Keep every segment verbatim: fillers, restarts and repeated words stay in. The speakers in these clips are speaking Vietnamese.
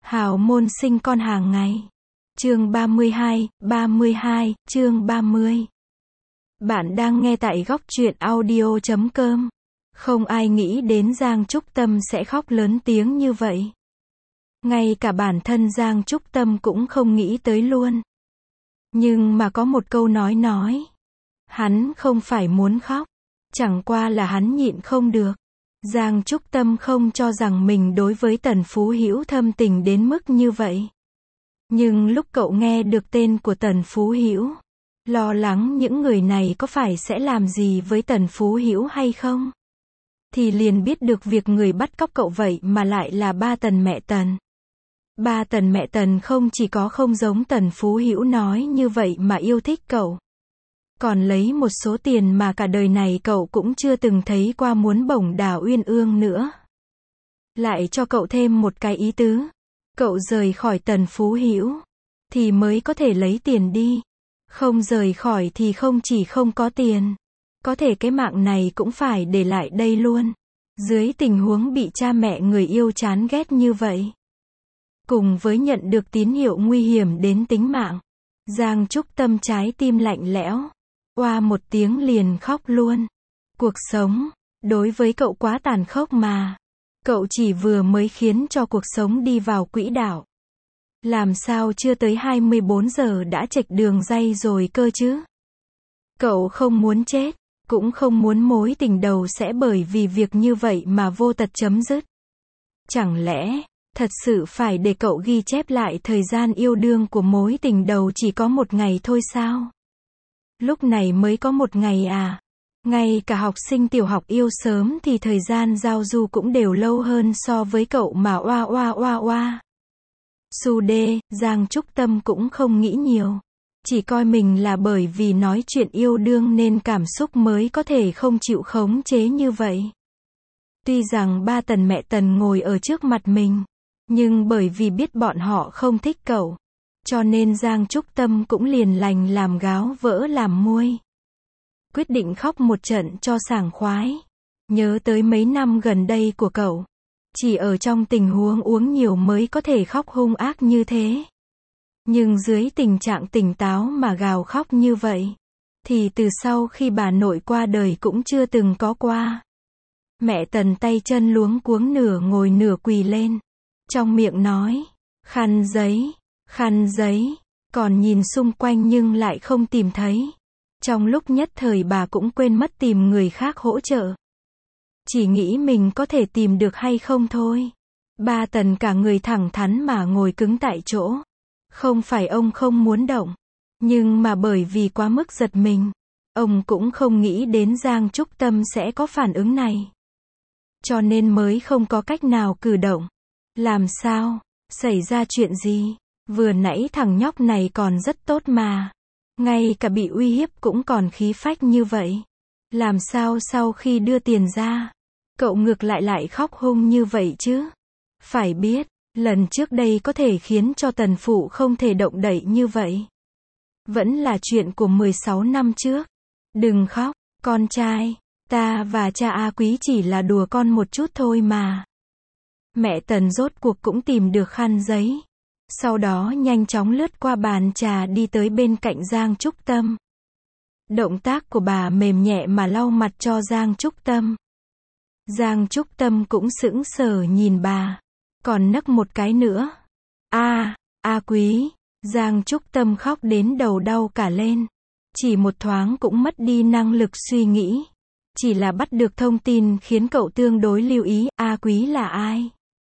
Hào môn sinh con hàng ngày. Chương ba mươi hai, ba mươi hai, chương ba mươi. Bạn đang nghe tại góc truyện audio chấm com. Không ai nghĩ đến Giang Trúc Tâm sẽ khóc lớn tiếng như vậy. Ngay cả bản thân Giang Trúc Tâm cũng không nghĩ tới luôn. Nhưng mà có một câu nói nói. Hắn không phải muốn khóc. Chẳng qua là hắn nhịn không được. Giang Trúc Tâm không cho rằng mình đối với Tần Phú Hữu thâm tình đến mức như vậy. Nhưng lúc cậu nghe được tên của Tần Phú Hữu, lo lắng những người này có phải sẽ làm gì với Tần Phú Hữu hay không, thì liền biết được việc người bắt cóc cậu vậy mà lại là ba Tần mẹ Tần. Ba Tần mẹ Tần không chỉ có không giống Tần Phú Hữu nói như vậy mà yêu thích cậu, còn lấy một số tiền mà cả đời này cậu cũng chưa từng thấy qua muốn bổng Đào Uyên Ương nữa. Lại cho cậu thêm một cái ý tứ. Cậu rời khỏi Tần Phú Hữu thì mới có thể lấy tiền đi. Không rời khỏi thì không chỉ không có tiền, có thể cái mạng này cũng phải để lại đây luôn. Dưới tình huống bị cha mẹ người yêu chán ghét như vậy, cùng với nhận được tín hiệu nguy hiểm đến tính mạng, Giang Trúc Tâm trái tim lạnh lẽo, oa một tiếng liền khóc luôn. Cuộc sống, đối với cậu quá tàn khốc mà. Cậu chỉ vừa mới khiến cho cuộc sống đi vào quỹ đạo. Làm sao chưa tới hai mươi bốn giờ đã chệch đường ray rồi cơ chứ? Cậu không muốn chết, cũng không muốn mối tình đầu sẽ bởi vì việc như vậy mà vô tật chấm dứt. Chẳng lẽ, thật sự phải để cậu ghi chép lại thời gian yêu đương của mối tình đầu chỉ có một ngày thôi sao? Lúc này mới có một ngày à? Ngay cả học sinh tiểu học yêu sớm thì thời gian giao du cũng đều lâu hơn so với cậu mà oa oa oa oa. Su đê, Giang Trúc Tâm cũng không nghĩ nhiều. Chỉ coi mình là bởi vì nói chuyện yêu đương nên cảm xúc mới có thể không chịu khống chế như vậy. Tuy rằng ba Tần mẹ Tần ngồi ở trước mặt mình, nhưng bởi vì biết bọn họ không thích cậu, cho nên Giang Trúc Tâm cũng liền lành làm gáo vỡ làm muôi. Quyết định khóc một trận cho sảng khoái. Nhớ tới mấy năm gần đây của cậu, chỉ ở trong tình huống uống nhiều mới có thể khóc hung ác như thế. Nhưng dưới tình trạng tỉnh táo mà gào khóc như vậy, thì từ sau khi bà nội qua đời cũng chưa từng có qua. Mẹ Tần tay chân luống cuống nửa ngồi nửa quỳ lên. Trong miệng nói, khăn giấy, khăn giấy, còn nhìn xung quanh nhưng lại không tìm thấy. Trong lúc nhất thời bà cũng quên mất tìm người khác hỗ trợ. Chỉ nghĩ mình có thể tìm được hay không thôi. Ba Tần cả người thẳng thắn mà ngồi cứng tại chỗ. Không phải ông không muốn động, nhưng mà bởi vì quá mức giật mình, ông cũng không nghĩ đến Giang Trúc Tâm sẽ có phản ứng này. Cho nên mới không có cách nào cử động. Làm sao? Xảy ra chuyện gì? Vừa nãy thằng nhóc này còn rất tốt mà. Ngay cả bị uy hiếp cũng còn khí phách như vậy. Làm sao sau khi đưa tiền ra, cậu ngược lại lại khóc hung như vậy chứ? Phải biết, lần trước đây có thể khiến cho Tần Phụ không thể động đậy như vậy. Vẫn là chuyện của mười sáu năm trước. Đừng khóc, con trai. Ta và cha A Quý chỉ là đùa con một chút thôi mà. Mẹ Tần rốt cuộc cũng tìm được khăn giấy. Sau đó nhanh chóng lướt qua bàn trà đi tới bên cạnh Giang Trúc Tâm. Động tác của bà mềm nhẹ mà lau mặt cho Giang Trúc Tâm. Giang Trúc Tâm cũng sững sờ nhìn bà. Còn nấc một cái nữa. A, A Quý. Giang Trúc Tâm khóc đến đầu đau cả lên. Chỉ một thoáng cũng mất đi năng lực suy nghĩ. Chỉ là bắt được thông tin khiến cậu tương đối lưu ý. A Quý là ai?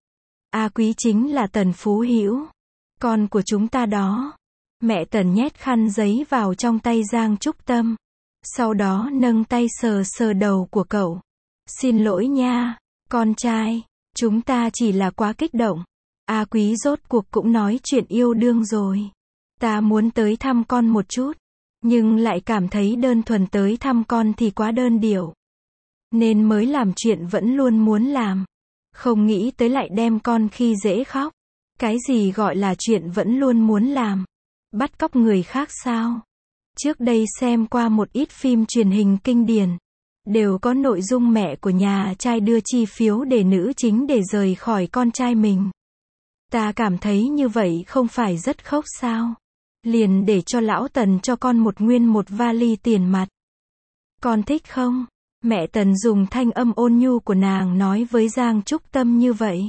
A Quý chính là Tần Phú Hữu, con của chúng ta đó. Mẹ Tần nhét khăn giấy vào trong tay Giang Trúc Tâm. Sau đó nâng tay sờ sờ đầu của cậu. Xin lỗi nha, con trai. Chúng ta chỉ là quá kích động. A Quý rốt cuộc cũng nói chuyện yêu đương rồi. Ta muốn tới thăm con một chút. Nhưng lại cảm thấy đơn thuần tới thăm con thì quá đơn điệu. Nên mới làm chuyện vẫn luôn muốn làm. Không nghĩ tới lại đem con khi dễ khóc. Cái gì gọi là chuyện vẫn luôn muốn làm? Bắt cóc người khác sao? Trước đây xem qua một ít phim truyền hình kinh điển, đều có nội dung mẹ của nhà trai đưa chi phiếu để nữ chính để rời khỏi con trai mình. Ta cảm thấy như vậy không phải rất khốc sao? Liền để cho lão Tần cho con một nguyên một vali tiền mặt. Con thích không? Mẹ Tần dùng thanh âm ôn nhu của nàng nói với Giang Trúc Tâm như vậy.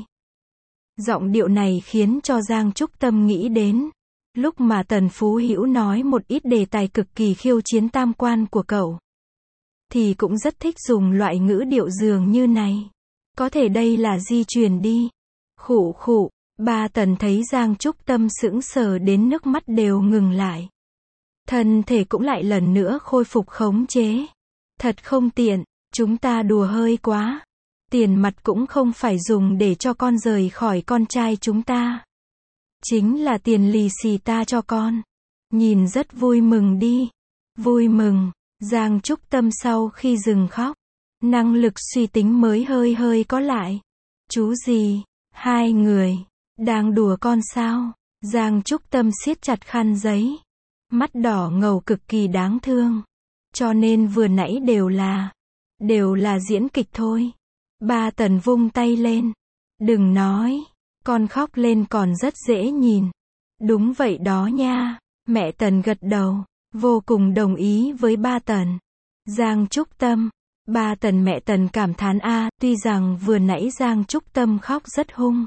Giọng điệu này khiến cho Giang Trúc Tâm nghĩ đến lúc mà Tần Phú Hữu nói một ít đề tài cực kỳ khiêu chiến tam quan của cậu. Thì cũng rất thích dùng loại ngữ điệu dường như này. Có thể đây là di truyền đi. Khụ khụ, ba Tần thấy Giang Trúc Tâm sững sờ đến nước mắt đều ngừng lại. Thân thể cũng lại lần nữa khôi phục khống chế. Thật không tiện, chúng ta đùa hơi quá. Tiền mặt cũng không phải dùng để cho con rời khỏi con trai chúng ta. Chính là tiền lì xì ta cho con. Nhìn rất vui mừng đi. Vui mừng, Giang Trúc Tâm sau khi dừng khóc. Năng lực suy tính mới hơi hơi có lại. Chú gì, hai người, đang đùa con sao? Giang Trúc Tâm siết chặt khăn giấy. Mắt đỏ ngầu cực kỳ đáng thương. Cho nên vừa nãy đều là, đều là diễn kịch thôi. Ba Tần vung tay lên. Đừng nói, con khóc lên còn rất dễ nhìn. Đúng vậy đó nha. Mẹ Tần gật đầu, vô cùng đồng ý với ba Tần. Giang Trúc Tâm, ba Tần mẹ Tần cảm thán a, tuy rằng vừa nãy Giang Trúc Tâm khóc rất hung.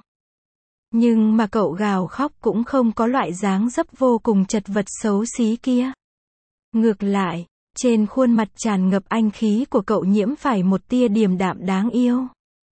Nhưng mà cậu gào khóc cũng không có loại dáng dấp vô cùng chật vật xấu xí kia. Ngược lại, trên khuôn mặt tràn ngập anh khí của cậu nhiễm phải một tia điềm đạm đáng yêu.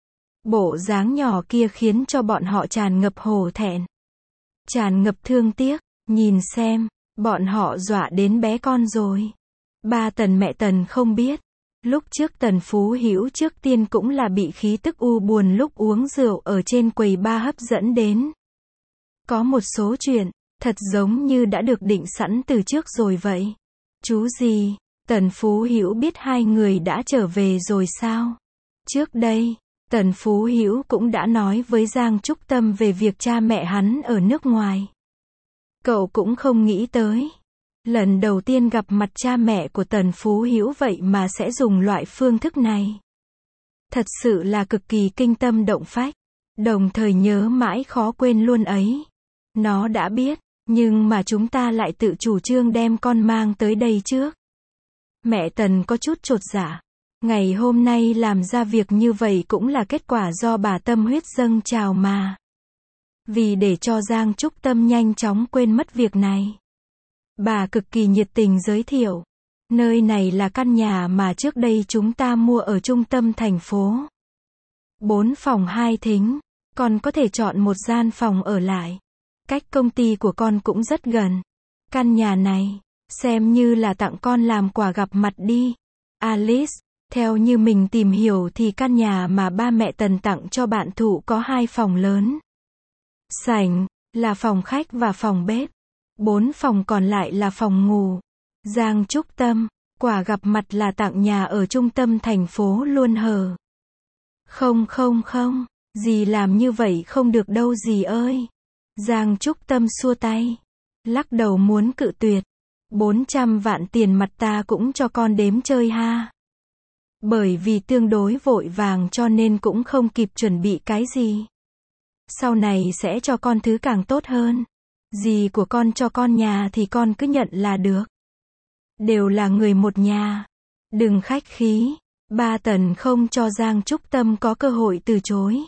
Bộ dáng nhỏ kia khiến cho bọn họ tràn ngập hổ thẹn. Tràn ngập thương tiếc, nhìn xem, bọn họ dọa đến bé con rồi. Ba Tần mẹ Tần không biết. Lúc trước Tần Phú Hữu trước tiên cũng là bị khí tức u buồn lúc uống rượu ở trên quầy bar hấp dẫn đến. Có một số chuyện, thật giống như đã được định sẵn từ trước rồi vậy. Chú gì, Tần Phú Hữu biết hai người đã trở về rồi sao? Trước đây, Tần Phú Hữu cũng đã nói với Giang Trúc Tâm về việc cha mẹ hắn ở nước ngoài. Cậu cũng không nghĩ tới. Lần đầu tiên gặp mặt cha mẹ của Tần Phú Hữu vậy mà sẽ dùng loại phương thức này. Thật sự là cực kỳ kinh tâm động phách. Đồng thời nhớ mãi khó quên luôn ấy. Nó đã biết, nhưng mà chúng ta lại tự chủ trương đem con mang tới đây trước. Mẹ Tần có chút chột dạ. Ngày hôm nay làm ra việc như vậy cũng là kết quả do bà tâm huyết dâng trào mà. Vì để cho Giang Trúc Tâm nhanh chóng quên mất việc này. Bà cực kỳ nhiệt tình giới thiệu. Nơi này là căn nhà mà trước đây chúng ta mua ở trung tâm thành phố. Bốn phòng hai thính. Con có thể chọn một gian phòng ở lại. Cách công ty của con cũng rất gần. Căn nhà này, xem như là tặng con làm quà gặp mặt đi. Alice, theo như mình tìm hiểu thì căn nhà mà ba mẹ Tần tặng cho bạn thụ có hai phòng lớn. Sảnh, là phòng khách và phòng bếp. Bốn phòng còn lại là phòng ngủ. Giang Trúc Tâm, quà gặp mặt là tặng nhà ở trung tâm thành phố luôn hờ. Không không không, dì làm như vậy không được đâu dì ơi. Giang Trúc Tâm xua tay. Lắc đầu muốn cự tuyệt. bốn trăm vạn tiền mặt ta cũng cho con đếm chơi ha. Bởi vì tương đối vội vàng cho nên cũng không kịp chuẩn bị cái gì. Sau này sẽ cho con thứ càng tốt hơn. Dì của con cho con nhà thì con cứ nhận là được. Đều là người một nhà. Đừng khách khí. Ba Tần không cho Giang Trúc Tâm có cơ hội từ chối.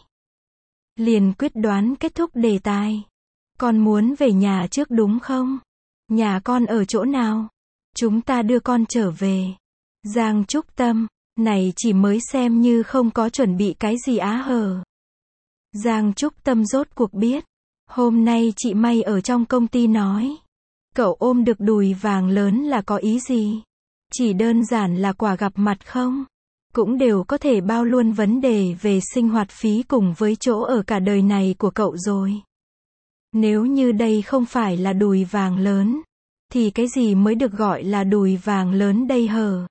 Liền quyết đoán kết thúc đề tài. Con muốn về nhà trước đúng không? Nhà con ở chỗ nào? Chúng ta đưa con trở về. Giang Trúc Tâm, này chỉ mới xem như không có chuẩn bị cái gì á hờ. Giang Trúc Tâm rốt cuộc biết. Hôm nay chị May ở trong công ty nói. Cậu ôm được đùi vàng lớn là có ý gì? Chỉ đơn giản là quà gặp mặt không? Cũng đều có thể bao luôn vấn đề về sinh hoạt phí cùng với chỗ ở cả đời này của cậu rồi. Nếu như đây không phải là đùi vàng lớn, thì cái gì mới được gọi là đùi vàng lớn đây hờ?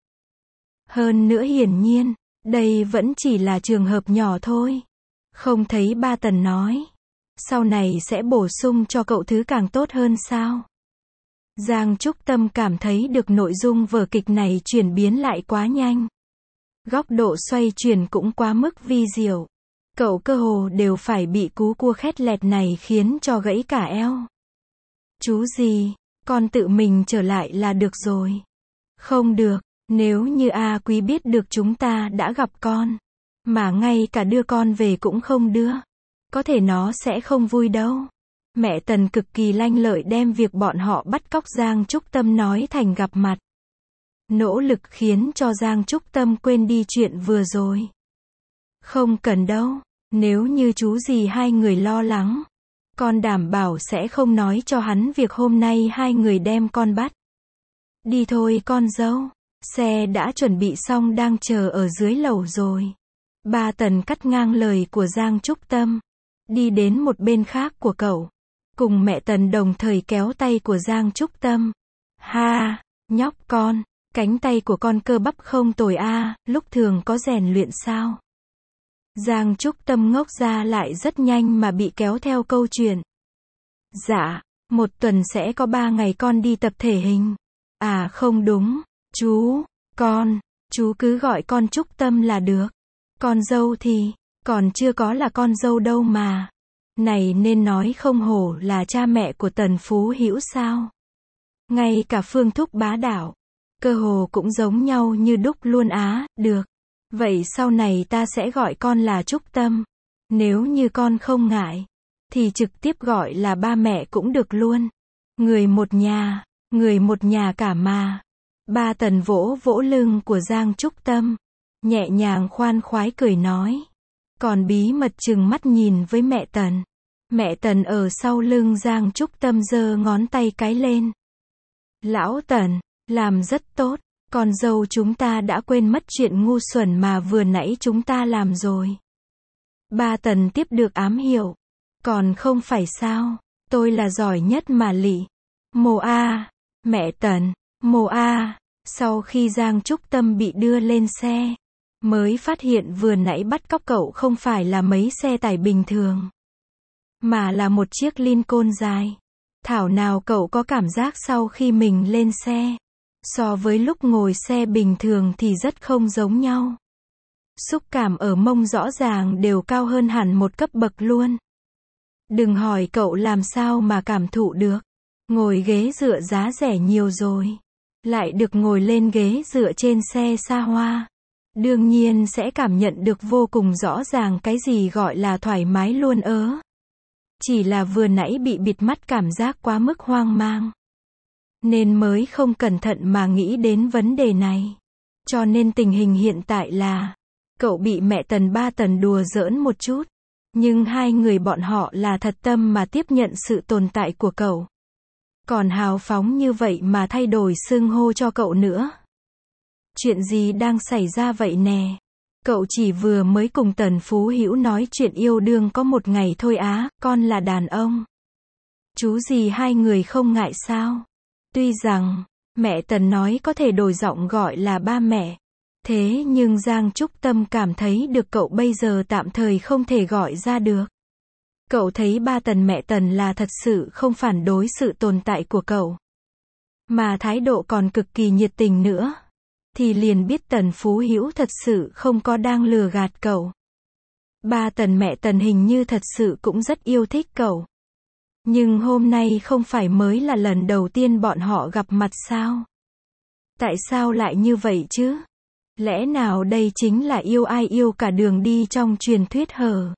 Hơn nữa hiển nhiên, đây vẫn chỉ là trường hợp nhỏ thôi. Không thấy ba Tần nói. Sau này sẽ bổ sung cho cậu thứ càng tốt hơn sao? Giang Trúc Tâm cảm thấy được nội dung vở kịch này chuyển biến lại quá nhanh. Góc độ xoay chuyển cũng quá mức vi diệu. Cậu cơ hồ đều phải bị cú cua khét lẹt này khiến cho gãy cả eo. Chú gì, con tự mình trở lại là được rồi. Không được, nếu như A Quý biết được chúng ta đã gặp con, mà ngay cả đưa con về cũng không đưa, có thể nó sẽ không vui đâu. Mẹ Tần cực kỳ lanh lợi đem việc bọn họ bắt cóc Giang Trúc Tâm nói thành gặp mặt. Nỗ lực khiến cho Giang Trúc Tâm quên đi chuyện vừa rồi. Không cần đâu, nếu như chú gì hai người lo lắng, con đảm bảo sẽ không nói cho hắn việc hôm nay hai người đem con bắt. Đi thôi con dâu, xe đã chuẩn bị xong đang chờ ở dưới lầu rồi. Ba Tần cắt ngang lời của Giang Trúc Tâm, đi đến một bên khác của cậu, cùng mẹ Tần đồng thời kéo tay của Giang Trúc Tâm. Ha, nhóc con, cánh tay của con cơ bắp không tồi a, lúc thường có rèn luyện sao? Giang Trúc Tâm ngốc ra lại rất nhanh mà bị kéo theo câu chuyện. Dạ, một tuần sẽ có ba ngày con đi tập thể hình. À không đúng, chú, con, chú cứ gọi con Trúc Tâm là được. Con dâu thì, còn chưa có là con dâu đâu mà. Này nên nói không hổ là cha mẹ của Tần Phú Hữu sao. Ngay cả phương thúc bá đạo, cơ hồ cũng giống nhau như đúc luôn á, được. Vậy sau này ta sẽ gọi con là Trúc Tâm. Nếu như con không ngại, thì trực tiếp gọi là ba mẹ cũng được luôn. Người một nhà, người một nhà cả mà. Ba Tần vỗ vỗ lưng của Giang Trúc Tâm, nhẹ nhàng khoan khoái cười nói. Còn bí mật trừng mắt nhìn với mẹ Tần. Mẹ Tần ở sau lưng Giang Trúc Tâm giơ ngón tay cái lên. Lão Tần, làm rất tốt. Con dâu chúng ta đã quên mất chuyện ngu xuẩn mà vừa nãy chúng ta làm rồi. Ba Tần tiếp được ám hiệu. Còn không phải sao, tôi là giỏi nhất mà lị. Mồ a, mẹ Tần, mồ a. Sau khi Giang Trúc Tâm bị đưa lên xe, mới phát hiện vừa nãy bắt cóc cậu không phải là mấy xe tải bình thường, mà là một chiếc Lincoln dài. Thảo nào cậu có cảm giác sau khi mình lên xe, so với lúc ngồi xe bình thường thì rất không giống nhau. Xúc cảm ở mông rõ ràng đều cao hơn hẳn một cấp bậc luôn. Đừng hỏi cậu làm sao mà cảm thụ được. Ngồi ghế dựa giá rẻ nhiều rồi, lại được ngồi lên ghế dựa trên xe xa hoa, đương nhiên sẽ cảm nhận được vô cùng rõ ràng cái gì gọi là thoải mái luôn ớ. Chỉ là vừa nãy bị bịt mắt cảm giác quá mức hoang mang, nên mới không cẩn thận mà nghĩ đến vấn đề này. Cho nên tình hình hiện tại là, cậu bị mẹ Tần ba Tần đùa giỡn một chút, nhưng hai người bọn họ là thật tâm mà tiếp nhận sự tồn tại của cậu. Còn hào phóng như vậy mà thay đổi xưng hô cho cậu nữa. Chuyện gì đang xảy ra vậy nè? Cậu chỉ vừa mới cùng Tần Phú Hữu nói chuyện yêu đương có một ngày thôi á, con là đàn ông. Chú gì hai người không ngại sao? Tuy rằng, mẹ Tần nói có thể đổi giọng gọi là ba mẹ. Thế nhưng Giang Trúc Tâm cảm thấy được cậu bây giờ tạm thời không thể gọi ra được. Cậu thấy ba Tần mẹ Tần là thật sự không phản đối sự tồn tại của cậu, mà thái độ còn cực kỳ nhiệt tình nữa. Thì liền biết Tần Phú Hữu thật sự không có đang lừa gạt cậu. Ba Tần mẹ Tần hình như thật sự cũng rất yêu thích cậu. Nhưng hôm nay không phải mới là lần đầu tiên bọn họ gặp mặt sao? Tại sao lại như vậy chứ? Lẽ nào đây chính là yêu ai yêu cả đường đi trong truyền thuyết hở?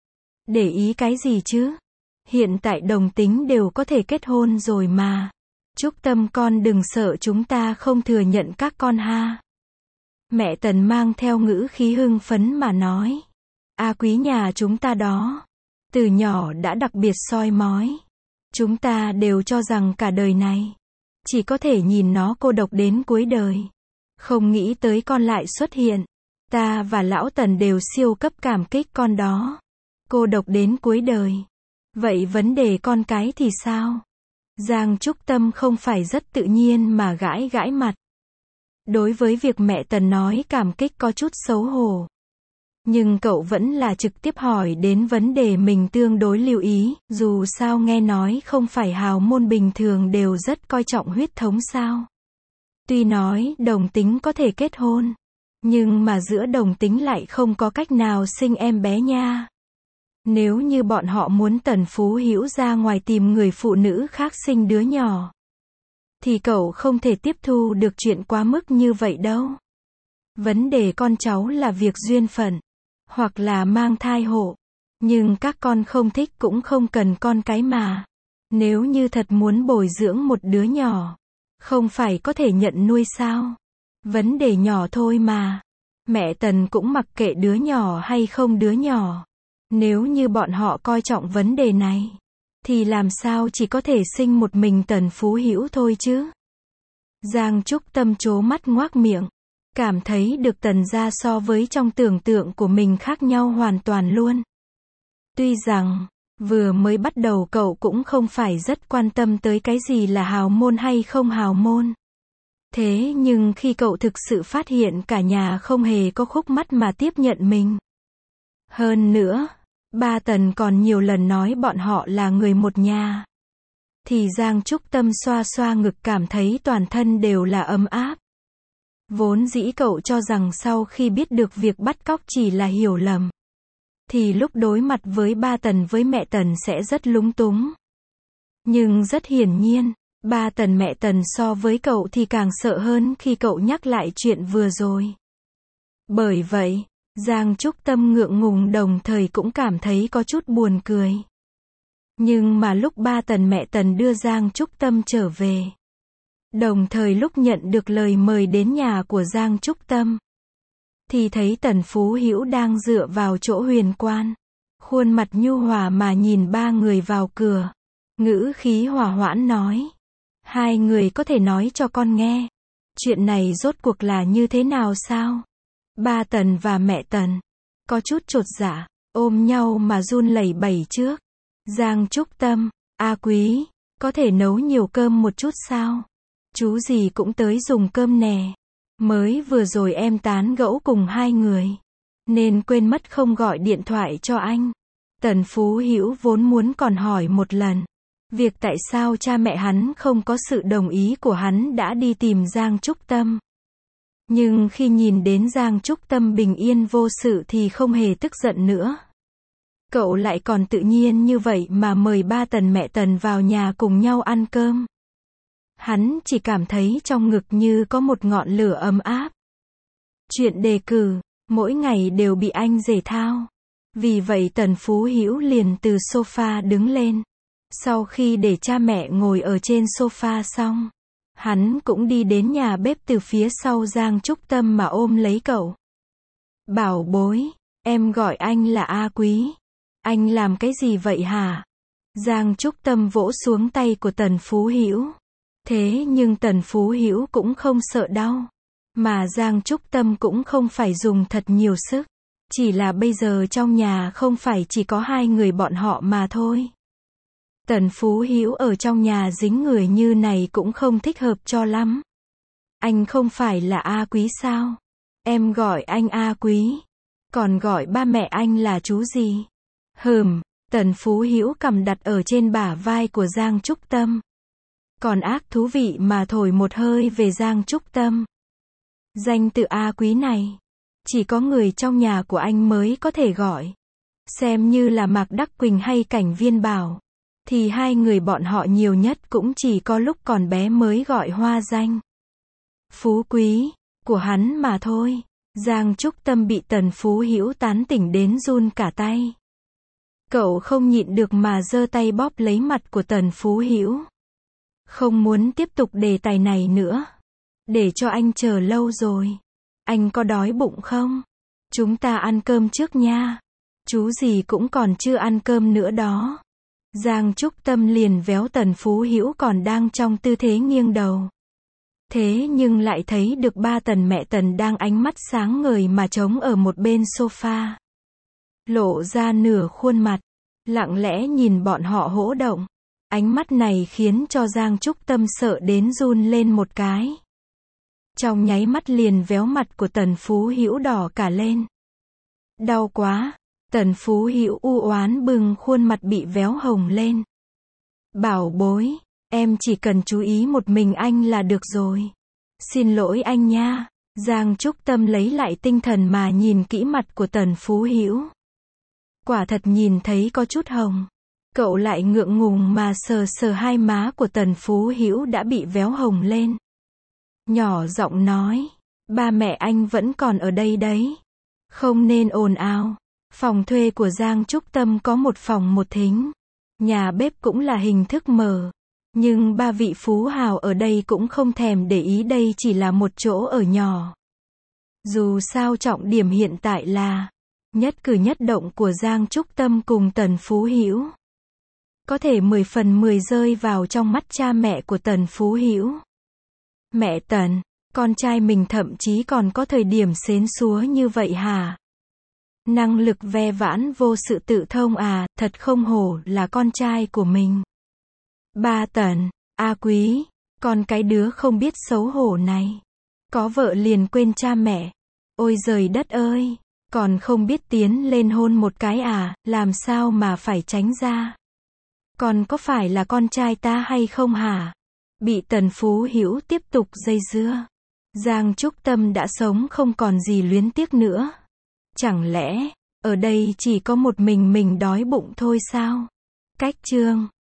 Để ý cái gì chứ? Hiện tại đồng tính đều có thể kết hôn rồi mà. Trúc Tâm con đừng sợ chúng ta không thừa nhận các con ha. Mẹ Tần mang theo ngữ khí hưng phấn mà nói. A Quý nhà chúng ta đó, từ nhỏ đã đặc biệt soi mói. Chúng ta đều cho rằng cả đời này, chỉ có thể nhìn nó cô độc đến cuối đời. Không nghĩ tới con lại xuất hiện. Ta và lão Tần đều siêu cấp cảm kích con đó. Cô độc đến cuối đời. Vậy vấn đề con cái thì sao? Giang Trúc Tâm không phải rất tự nhiên mà gãi gãi mặt. Đối với việc mẹ Tần nói cảm kích có chút xấu hổ. Nhưng cậu vẫn là trực tiếp hỏi đến vấn đề mình tương đối lưu ý, dù sao nghe nói không phải hào môn bình thường đều rất coi trọng huyết thống sao. Tuy nói đồng tính có thể kết hôn, Nhưng mà giữa đồng tính lại không có cách nào sinh em bé nha. Nếu như bọn họ muốn Tần Phú Hữu ra ngoài tìm người phụ nữ khác sinh đứa nhỏ, thì cậu không thể tiếp thu được chuyện quá mức như vậy đâu. Vấn đề con cháu là việc duyên phận, hoặc là mang thai hộ. Nhưng các con không thích cũng không cần con cái mà. Nếu như thật muốn bồi dưỡng một đứa nhỏ, không phải có thể nhận nuôi sao? Vấn đề nhỏ thôi mà. Mẹ Tần cũng mặc kệ đứa nhỏ hay không đứa nhỏ. Nếu như bọn họ coi trọng vấn đề này, thì làm sao chỉ có thể sinh một mình Tần Phú Hữu thôi chứ? Giang Trúc Tâm trố mắt ngoác miệng, cảm thấy được Tần gia so với trong tưởng tượng của mình khác nhau hoàn toàn luôn. Tuy rằng, vừa mới bắt đầu cậu cũng không phải rất quan tâm tới cái gì là hào môn hay không hào môn. Thế nhưng khi cậu thực sự phát hiện cả nhà không hề có khúc mắc mà tiếp nhận mình. Hơn nữa, ba Tần còn nhiều lần nói bọn họ là người một nhà. Thì Giang Trúc Tâm xoa xoa ngực cảm thấy toàn thân đều là ấm áp. Vốn dĩ cậu cho rằng sau khi biết được việc bắt cóc chỉ là hiểu lầm, thì lúc đối mặt với ba Tần với mẹ Tần sẽ rất lúng túng. Nhưng rất hiển nhiên, ba Tần mẹ Tần so với cậu thì càng sợ hơn khi cậu nhắc lại chuyện vừa rồi. Bởi vậy, Giang Trúc Tâm ngượng ngùng đồng thời cũng cảm thấy có chút buồn cười. Nhưng mà lúc ba Tần mẹ Tần đưa Giang Trúc Tâm trở về, đồng thời lúc nhận được lời mời đến nhà của Giang Trúc Tâm, thì thấy Tần Phú Hữu đang dựa vào chỗ huyền quan, khuôn mặt nhu hòa mà nhìn ba người vào cửa, ngữ khí hòa hoãn nói: hai người có thể nói cho con nghe, chuyện này rốt cuộc là như thế nào sao? Ba Tần và mẹ Tần có chút chột dạ, ôm nhau mà run lẩy bẩy trước. Giang Trúc Tâm: A Quý, có thể nấu nhiều cơm một chút sao? Chú gì cũng tới dùng cơm nè. Mới vừa rồi em tán gẫu cùng hai người, nên quên mất không gọi điện thoại cho anh. Tần Phú Hữu vốn muốn còn hỏi một lần, việc tại sao cha mẹ hắn không có sự đồng ý của hắn đã đi tìm Giang Trúc Tâm. Nhưng khi nhìn đến Giang Trúc Tâm bình yên vô sự thì không hề tức giận nữa. Cậu lại còn tự nhiên như vậy mà mời ba Tần mẹ Tần vào nhà cùng nhau ăn cơm. Hắn chỉ cảm thấy trong ngực như có một ngọn lửa ấm áp. Chuyện đề cử, mỗi ngày đều bị anh rể thao. Vì vậy Tần Phú Hữu liền từ sofa đứng lên. Sau khi để cha mẹ ngồi ở trên sofa xong, hắn cũng đi đến nhà bếp từ phía sau Giang Trúc Tâm mà ôm lấy cậu. Bảo bối, em gọi anh là A Quý. Anh làm cái gì vậy hả? Giang Trúc Tâm vỗ xuống tay của Tần Phú Hữu. Thế nhưng Tần Phú Hữu cũng không sợ đau. Mà Giang Trúc Tâm cũng không phải dùng thật nhiều sức. Chỉ là bây giờ trong nhà không phải chỉ có hai người bọn họ mà thôi. Tần Phú Hữu ở trong nhà dính người như này cũng không thích hợp cho lắm. Anh không phải là A Quý sao? Em gọi anh A Quý. Còn gọi ba mẹ anh là chú gì? Hừm, Tần Phú Hữu cầm đặt ở trên bả vai của Giang Trúc Tâm. Còn ác thú vị mà thổi một hơi về Giang Trúc Tâm. Danh tự A Quý này, chỉ có người trong nhà của anh mới có thể gọi. Xem như là Mạc Đắc Quỳnh hay Cảnh Viên Bảo, thì hai người bọn họ nhiều nhất cũng chỉ có lúc còn bé mới gọi hoa danh Phú Quý của hắn mà thôi. Giang Trúc Tâm bị Tần Phú Hữu tán tỉnh đến run cả tay. Cậu không nhịn được mà giơ tay bóp lấy mặt của Tần Phú Hữu. Không muốn tiếp tục đề tài này nữa. Để cho anh chờ lâu rồi. Anh có đói bụng không? Chúng ta ăn cơm trước nha. Chú gì cũng còn chưa ăn cơm nữa đó. Giang Trúc Tâm liền véo Tần Phú Hữu còn đang trong tư thế nghiêng đầu. Thế nhưng lại thấy được ba Tần mẹ Tần đang ánh mắt sáng ngời mà trống ở một bên sofa. Lộ ra nửa khuôn mặt, lặng lẽ nhìn bọn họ hỗ động. Ánh mắt này khiến cho Giang Trúc Tâm sợ đến run lên một cái. Trong nháy mắt liền véo mặt của Tần Phú Hữu đỏ cả lên. Đau quá. Tần Phú Hữu u oán bừng khuôn mặt bị véo hồng lên. Bảo bối, em chỉ cần chú ý một mình anh là được rồi. Xin lỗi anh nha. Giang Trúc Tâm lấy lại tinh thần mà nhìn kỹ mặt của Tần Phú Hữu. Quả thật nhìn thấy có chút hồng. Cậu lại ngượng ngùng mà sờ sờ hai má của Tần Phú Hữu đã bị véo hồng lên. Nhỏ giọng nói, ba mẹ anh vẫn còn ở đây đấy. Không nên ồn ào. Phòng thuê của Giang Trúc Tâm có một phòng một thính. Nhà bếp cũng là hình thức mở. Nhưng ba vị phú hào ở đây cũng không thèm để ý đây chỉ là một chỗ ở nhỏ. Dù sao trọng điểm hiện tại là nhất cử nhất động của Giang Trúc Tâm cùng Tần Phú Hữu. Có thể mười phần mười rơi vào trong mắt cha mẹ của Tần Phú Hữu. Mẹ Tần, con trai mình thậm chí còn có thời điểm xến xúa như vậy hả? Năng lực ve vãn vô sự tự thông à, thật không hổ là con trai của mình. Ba Tần, A Quý, con cái đứa không biết xấu hổ này. Có vợ liền quên cha mẹ. Ôi giời đất ơi, còn không biết tiến lên hôn một cái à, làm sao mà phải tránh ra. Còn có phải là con trai ta hay không hả? Bị Tần Phú Hữu tiếp tục dây dưa. Giang Trúc Tâm đã sống không còn gì luyến tiếc nữa. Chẳng lẽ, ở đây chỉ có một mình mình đói bụng thôi sao? Cách chương